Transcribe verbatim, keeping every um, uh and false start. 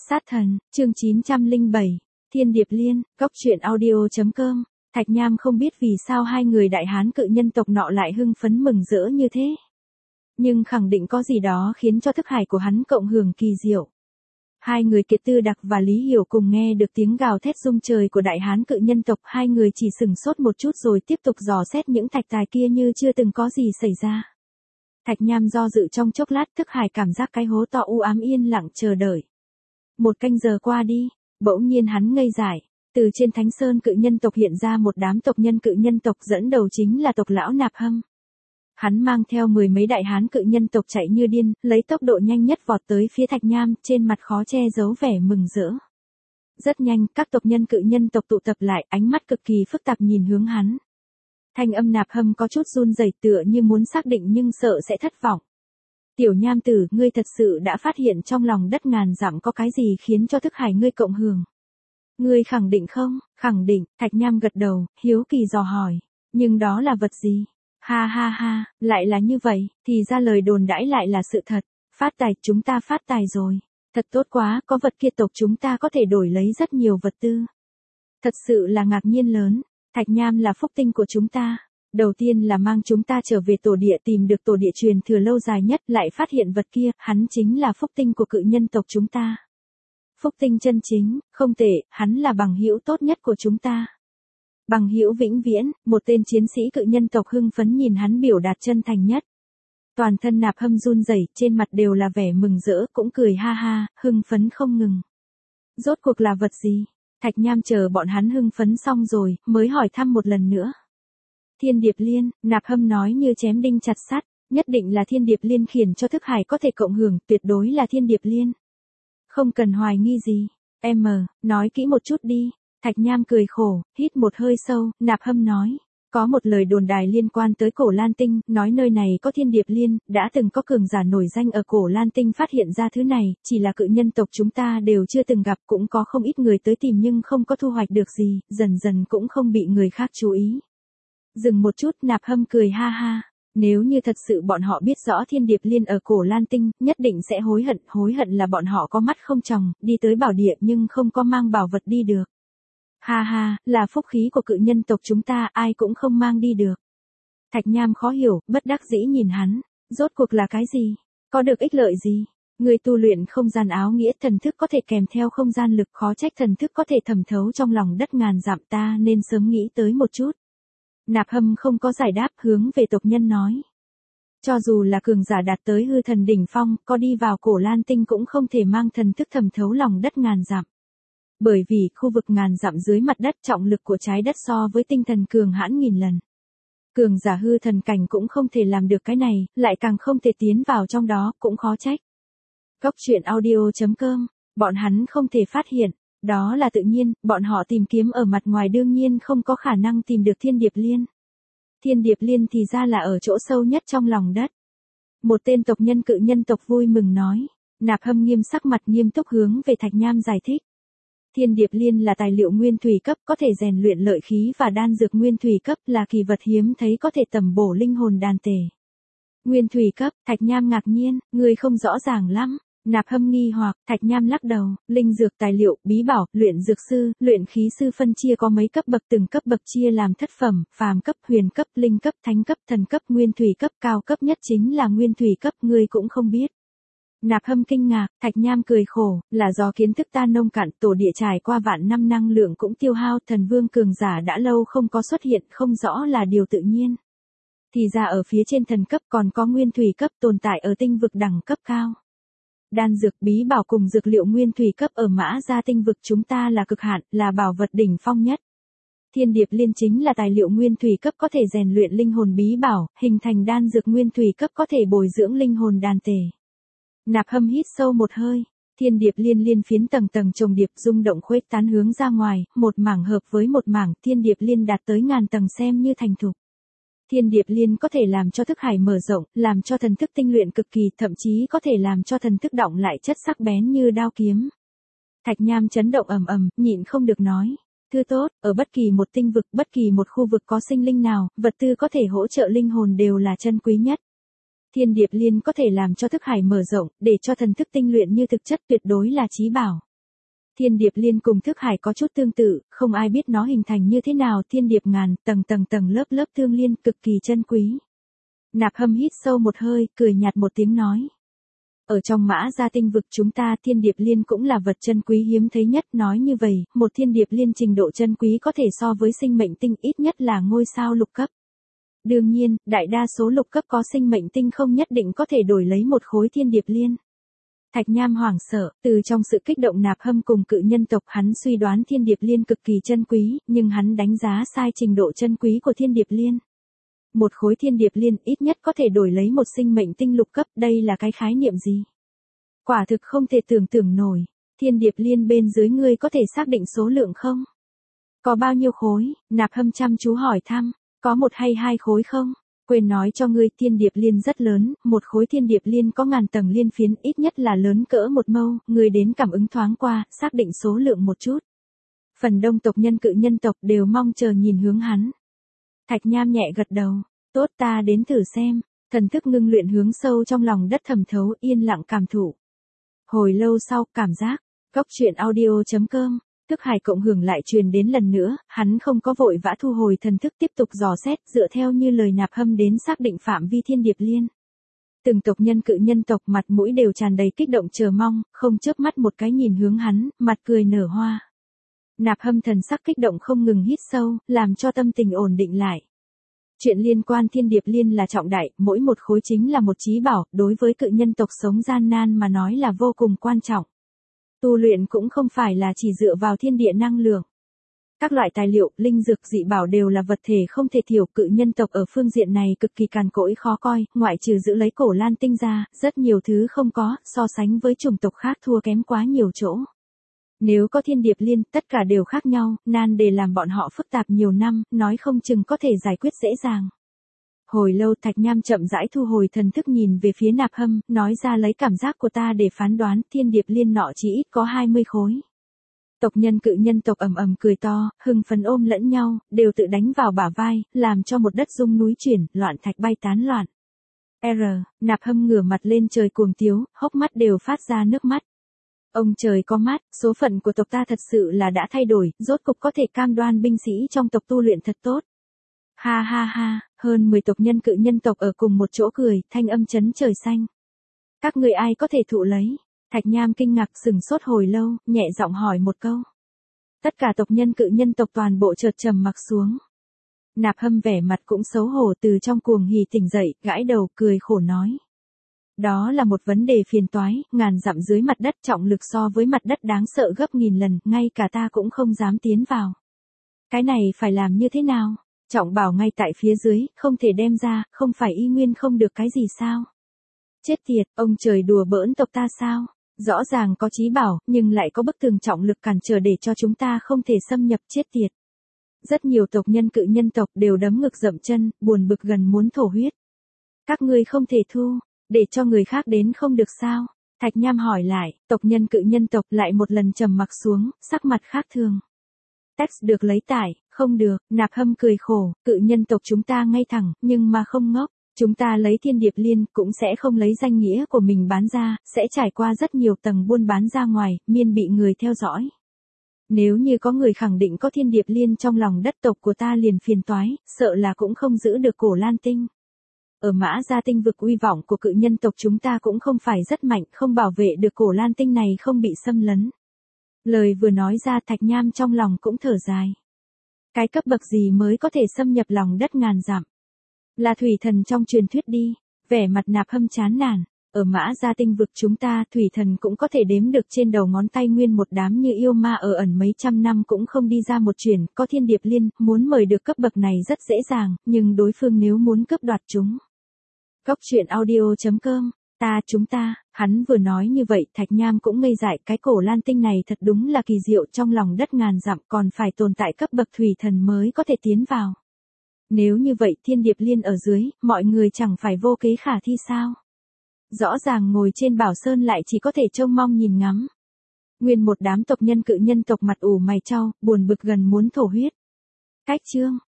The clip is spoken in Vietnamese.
Sát thần, chương chín trăm lẻ bảy, Thiên Điệp Liên, góc truyện audio chấm com. Thạch Nham không biết vì sao hai người đại hán cự nhân tộc nọ lại hưng phấn mừng rỡ như thế. Nhưng khẳng định có gì đó khiến cho thức hải của hắn cộng hưởng kỳ diệu. Hai người Kiệt Tư Đặc và Lý Hiểu cùng nghe được tiếng gào thét rung trời của đại hán cự nhân tộc, hai người chỉ sừng sốt một chút rồi tiếp tục dò xét những thạch tài kia như chưa từng có gì xảy ra. Thạch Nham do dự trong chốc lát, thức hải cảm giác cái hố to u ám yên lặng chờ đợi. Một canh giờ qua đi, bỗng nhiên hắn ngây dại, từ trên Thánh Sơn cự nhân tộc hiện ra một đám tộc nhân cự nhân tộc, dẫn đầu chính là tộc lão Nạp Hâm. Hắn mang theo mười mấy đại hán cự nhân tộc chạy như điên, lấy tốc độ nhanh nhất vọt tới phía Thạch Nham, trên mặt khó che giấu vẻ mừng rỡ. Rất nhanh, các tộc nhân cự nhân tộc tụ tập lại, ánh mắt cực kỳ phức tạp nhìn hướng hắn. Thanh âm Nạp Hâm có chút run rẩy, tựa như muốn xác định nhưng sợ sẽ thất vọng. Tiểu Nham tử, ngươi thật sự đã phát hiện trong lòng đất ngàn dặm có cái gì khiến cho thức hải ngươi cộng hưởng. Ngươi khẳng định không? Khẳng định, Thạch Nham gật đầu, hiếu kỳ dò hỏi. Nhưng đó là vật gì? Ha ha ha, lại là như vậy, thì ra lời đồn đãi lại là sự thật. Phát tài, chúng ta phát tài rồi. Thật tốt quá, có vật kia tộc chúng ta có thể đổi lấy rất nhiều vật tư. Thật sự là ngạc nhiên lớn. Thạch Nham là phúc tinh của chúng ta. Đầu tiên là mang chúng ta trở về tổ địa, tìm được tổ địa truyền thừa lâu dài nhất, lại phát hiện vật kia, hắn chính là phúc tinh của cự nhân tộc chúng ta. Phúc tinh chân chính, không tệ, hắn là bằng hữu tốt nhất của chúng ta. Bằng hữu vĩnh viễn, một tên chiến sĩ cự nhân tộc hưng phấn nhìn hắn biểu đạt chân thành nhất. Toàn thân Nạp Hâm run rẩy, trên mặt đều là vẻ mừng rỡ, cũng cười ha ha, hưng phấn không ngừng. Rốt cuộc là vật gì? Thạch Nham chờ bọn hắn hưng phấn xong rồi, mới hỏi thăm một lần nữa. Thiên Điệp Liên, Nạp Hâm nói như chém đinh chặt sắt, nhất định là Thiên Điệp Liên khiến cho thức hải có thể cộng hưởng, tuyệt đối là Thiên Điệp Liên. Không cần hoài nghi gì, em mờ, nói kỹ một chút đi. Thạch Nham cười khổ, hít một hơi sâu, Nạp Hâm nói. Có một lời đồn đài liên quan tới Cổ Lan Tinh, nói nơi này có Thiên Điệp Liên, đã từng có cường giả nổi danh ở Cổ Lan Tinh phát hiện ra thứ này, chỉ là cự nhân tộc chúng ta đều chưa từng gặp, cũng có không ít người tới tìm nhưng không có thu hoạch được gì, dần dần cũng không bị người khác chú ý. Dừng một chút, Nạp Hâm cười ha ha. Nếu như thật sự bọn họ biết rõ Thiên Điệp Liên ở Cổ Lan Tinh, nhất định sẽ hối hận, hối hận là bọn họ có mắt không tròng, đi tới bảo địa nhưng không có mang bảo vật đi được. Ha ha, là phúc khí của cự nhân tộc chúng ta, ai cũng không mang đi được. Thạch Nham khó hiểu, bất đắc dĩ nhìn hắn, rốt cuộc là cái gì? Có được ích lợi gì? Người tu luyện không gian áo nghĩa, thần thức có thể kèm theo không gian lực, khó trách thần thức có thể thẩm thấu trong lòng đất ngàn dặm, ta nên sớm nghĩ tới một chút. Nạp Hâm không có giải đáp, hướng về tộc nhân nói. Cho dù là cường giả đạt tới hư thần đỉnh phong, có đi vào Cổ Lan Tinh cũng không thể mang thần thức thẩm thấu lòng đất ngàn dặm. Bởi vì khu vực ngàn dặm dưới mặt đất, trọng lực của trái đất so với tinh thần cường hãn nghìn lần. Cường giả hư thần cảnh cũng không thể làm được cái này, lại càng không thể tiến vào trong đó, cũng khó trách. Góc truyện audio chấm com, bọn hắn không thể phát hiện. Đó là tự nhiên, bọn họ tìm kiếm ở mặt ngoài đương nhiên không có khả năng tìm được Thiên Điệp Liên. Thiên Điệp Liên thì ra là ở chỗ sâu nhất trong lòng đất. Một tên tộc nhân cự nhân tộc vui mừng nói. Nạp Hâm nghiêm sắc mặt nghiêm túc hướng về Thạch Nham giải thích. Thiên Điệp Liên là tài liệu nguyên thủy cấp, có thể rèn luyện lợi khí và đan dược nguyên thủy cấp, là kỳ vật hiếm thấy có thể tầm bổ linh hồn đan tề. Nguyên thủy cấp, Thạch Nham ngạc nhiên, người không rõ ràng lắm. Nạp Hâm nghi hoặc, Thạch Nham lắc đầu, linh dược tài liệu, bí bảo, luyện dược sư, luyện khí sư phân chia có mấy cấp bậc, từng cấp bậc chia làm thất phẩm, phàm cấp, huyền cấp, linh cấp, thánh cấp, thần cấp, nguyên thủy cấp, cao cấp nhất chính là nguyên thủy cấp, ngươi cũng không biết. Nạp Hâm kinh ngạc, Thạch Nham cười khổ, là do kiến thức ta nông cạn, tổ địa trải qua vạn năm năng lượng cũng tiêu hao, thần vương cường giả đã lâu không có xuất hiện, không rõ là điều tự nhiên. Thì ra ở phía trên thần cấp còn có nguyên thủy cấp tồn tại ở tinh vực đẳng cấp cao. Đan dược, bí bảo cùng dược liệu nguyên thủy cấp ở Mã Gia tinh vực chúng ta là cực hạn, là bảo vật đỉnh phong nhất. Thiên Điệp Liên chính là tài liệu nguyên thủy cấp có thể rèn luyện linh hồn bí bảo, hình thành đan dược nguyên thủy cấp có thể bồi dưỡng linh hồn đan tề. Nạp Hâm hít sâu một hơi, Thiên Điệp Liên liên phiến tầng tầng chồng điệp rung động khuếch tán hướng ra ngoài, một mảng hợp với một mảng, Thiên Điệp Liên đạt tới ngàn tầng xem như thành thục. Thiên Điệp Liên có thể làm cho thức hải mở rộng, làm cho thần thức tinh luyện cực kỳ, thậm chí có thể làm cho thần thức đọng lại chất sắc bén như đao kiếm. Thạch Nham chấn động ầm ầm, nhịn không được nói. Thứ tốt, ở bất kỳ một tinh vực, bất kỳ một khu vực có sinh linh nào, vật tư có thể hỗ trợ linh hồn đều là chân quý nhất. Thiên Điệp Liên có thể làm cho thức hải mở rộng, để cho thần thức tinh luyện như thực chất, tuyệt đối là chí bảo. Thiên điệp liên cùng thức hải có chút tương tự, không ai biết nó hình thành như thế nào. Thiên điệp ngàn, tầng tầng tầng lớp lớp thương liên, cực kỳ chân quý. Nạp Hâm hít sâu một hơi, cười nhạt một tiếng nói. Ở trong Mã Gia tinh vực chúng ta, thiên điệp liên cũng là vật chân quý hiếm thấy nhất. Nói như vậy, một thiên điệp liên trình độ chân quý có thể so với sinh mệnh tinh, ít nhất là ngôi sao lục cấp. Đương nhiên, đại đa số lục cấp có sinh mệnh tinh không nhất định có thể đổi lấy một khối thiên điệp liên. Thạch Nham hoảng sợ, từ trong sự kích động Nạp Hâm cùng cự nhân tộc, hắn suy đoán thiên điệp liên cực kỳ chân quý, nhưng hắn đánh giá sai trình độ chân quý của thiên điệp liên. Một khối thiên điệp liên ít nhất có thể đổi lấy một sinh mệnh tinh lục cấp, đây là cái khái niệm gì? Quả thực không thể tưởng tượng nổi. Thiên điệp liên bên dưới ngươi có thể xác định số lượng không? Có bao nhiêu khối? Nạp Hâm chăm chú hỏi thăm. Có một hay hai khối không? Quên nói cho ngươi, thiên điệp liên rất lớn, một khối thiên điệp liên có ngàn tầng liên phiến, ít nhất là lớn cỡ một mâu, ngươi đến cảm ứng thoáng qua, xác định số lượng một chút. Phần đông tộc nhân cự nhân tộc đều mong chờ nhìn hướng hắn. Thạch Nham nhẹ gật đầu, tốt, ta đến thử xem. Thần thức ngưng luyện hướng sâu trong lòng đất thẩm thấu, yên lặng cảm thụ. Hồi lâu sau, cảm giác, góc truyện audio chấm com. Thức hải cộng hưởng lại truyền đến lần nữa, hắn không có vội vã thu hồi thần thức, tiếp tục dò xét, dựa theo như lời Nạp Hâm đến xác định phạm vi thiên điệp liên. Từng tộc nhân cự nhân tộc mặt mũi đều tràn đầy kích động chờ mong, không chớp mắt một cái nhìn hướng hắn, mặt cười nở hoa. Nạp Hâm thần sắc kích động không ngừng hít sâu, làm cho tâm tình ổn định lại. Chuyện liên quan thiên điệp liên là trọng đại, mỗi một khối chính là một chí bảo, đối với cự nhân tộc sống gian nan mà nói là vô cùng quan trọng. Tu luyện cũng không phải là chỉ dựa vào thiên địa năng lượng. Các loại tài liệu, linh dược, dị bảo đều là vật thể không thể thiểu. Cự nhân tộc ở phương diện này cực kỳ cằn cỗi khó coi, ngoại trừ giữ lấy cổ lan tinh ra, rất nhiều thứ không có, so sánh với chủng tộc khác thua kém quá nhiều chỗ. Nếu có thiên điệp liên, tất cả đều khác nhau, nan đề làm bọn họ phức tạp nhiều năm, nói không chừng có thể giải quyết dễ dàng. Hồi lâu Thạch Nham chậm rãi thu hồi thần thức nhìn về phía Nạp Hâm, nói ra lấy cảm giác của ta để phán đoán, thiên điệp liên nọ chỉ ít có hai mươi khối. Tộc nhân cự nhân tộc ầm ầm cười to, hưng phấn ôm lẫn nhau, đều tự đánh vào bả vai, làm cho một đất rung núi chuyển, loạn thạch bay tán loạn. R, Nạp Hâm ngửa mặt lên trời cuồng tiếu, hốc mắt đều phát ra nước mắt. Ông trời có mắt, số phận của tộc ta thật sự là đã thay đổi, rốt cục có thể cam đoan binh sĩ trong tộc tu luyện thật tốt. Ha ha ha, hơn mười tộc nhân cự nhân tộc ở cùng một chỗ cười, thanh âm chấn trời xanh. Các người ai có thể thụ lấy? Thạch Nham kinh ngạc sừng sốt hồi lâu, nhẹ giọng hỏi một câu. Tất cả tộc nhân cự nhân tộc toàn bộ chợt trầm mặc xuống. Nạp Hâm vẻ mặt cũng xấu hổ từ trong cuồng hỉ tỉnh dậy, gãi đầu cười khổ nói. Đó là một vấn đề phiền toái, ngàn dặm dưới mặt đất trọng lực so với mặt đất đáng sợ gấp nghìn lần, ngay cả ta cũng không dám tiến vào. Cái này phải làm như thế nào? Trọng bảo ngay tại phía dưới, không thể đem ra, không phải y nguyên không được cái gì sao? Chết tiệt, ông trời đùa bỡn tộc ta sao? Rõ ràng có chí bảo, nhưng lại có bức tường trọng lực cản trở để cho chúng ta không thể xâm nhập, chết tiệt. Rất nhiều tộc nhân cự nhân tộc đều đấm ngực dậm chân, buồn bực gần muốn thổ huyết. Các ngươi không thể thu, để cho người khác đến không được sao? Thạch Nham hỏi lại, tộc nhân cự nhân tộc lại một lần trầm mặc xuống, sắc mặt khác thường. Text được lấy tải, không được, Nạp Hâm cười khổ, cự nhân tộc chúng ta ngay thẳng, nhưng mà không ngốc. Chúng ta lấy thiên điệp liên, cũng sẽ không lấy danh nghĩa của mình bán ra, sẽ trải qua rất nhiều tầng buôn bán ra ngoài, miên bị người theo dõi. Nếu như có người khẳng định có thiên điệp liên trong lòng đất tộc của ta liền phiền toái, sợ là cũng không giữ được cổ lan tinh. Ở Mã Gia tinh vực uy vọng của cự nhân tộc chúng ta cũng không phải rất mạnh, không bảo vệ được cổ lan tinh này không bị xâm lấn. Lời vừa nói ra Thạch Nham trong lòng cũng thở dài. Cái cấp bậc gì mới có thể xâm nhập lòng đất ngàn dặm? Là thủy thần trong truyền thuyết đi, vẻ mặt Nạp Hâm chán nản. Ở Mã Gia tinh vực chúng ta, thủy thần cũng có thể đếm được trên đầu ngón tay, nguyên một đám như yêu ma ở ẩn mấy trăm năm cũng không đi ra một chuyển, có thiên điệp liên, muốn mời được cấp bậc này rất dễ dàng, nhưng đối phương nếu muốn cướp đoạt chúng. Góc truyện audio chấm com, ta chúng ta, hắn vừa nói như vậy Thạch Nham cũng ngây dại, cái cổ lan tinh này thật đúng là kỳ diệu, trong lòng đất ngàn dặm còn phải tồn tại cấp bậc thủy thần mới có thể tiến vào. Nếu như vậy thiên điệp liên ở dưới, mọi người chẳng phải vô kế khả thi sao? Rõ ràng ngồi trên bảo sơn lại chỉ có thể trông mong nhìn ngắm. Nguyên một đám tộc nhân cự nhân tộc mặt ủ mày chau, buồn bực gần muốn thổ huyết. Cách chương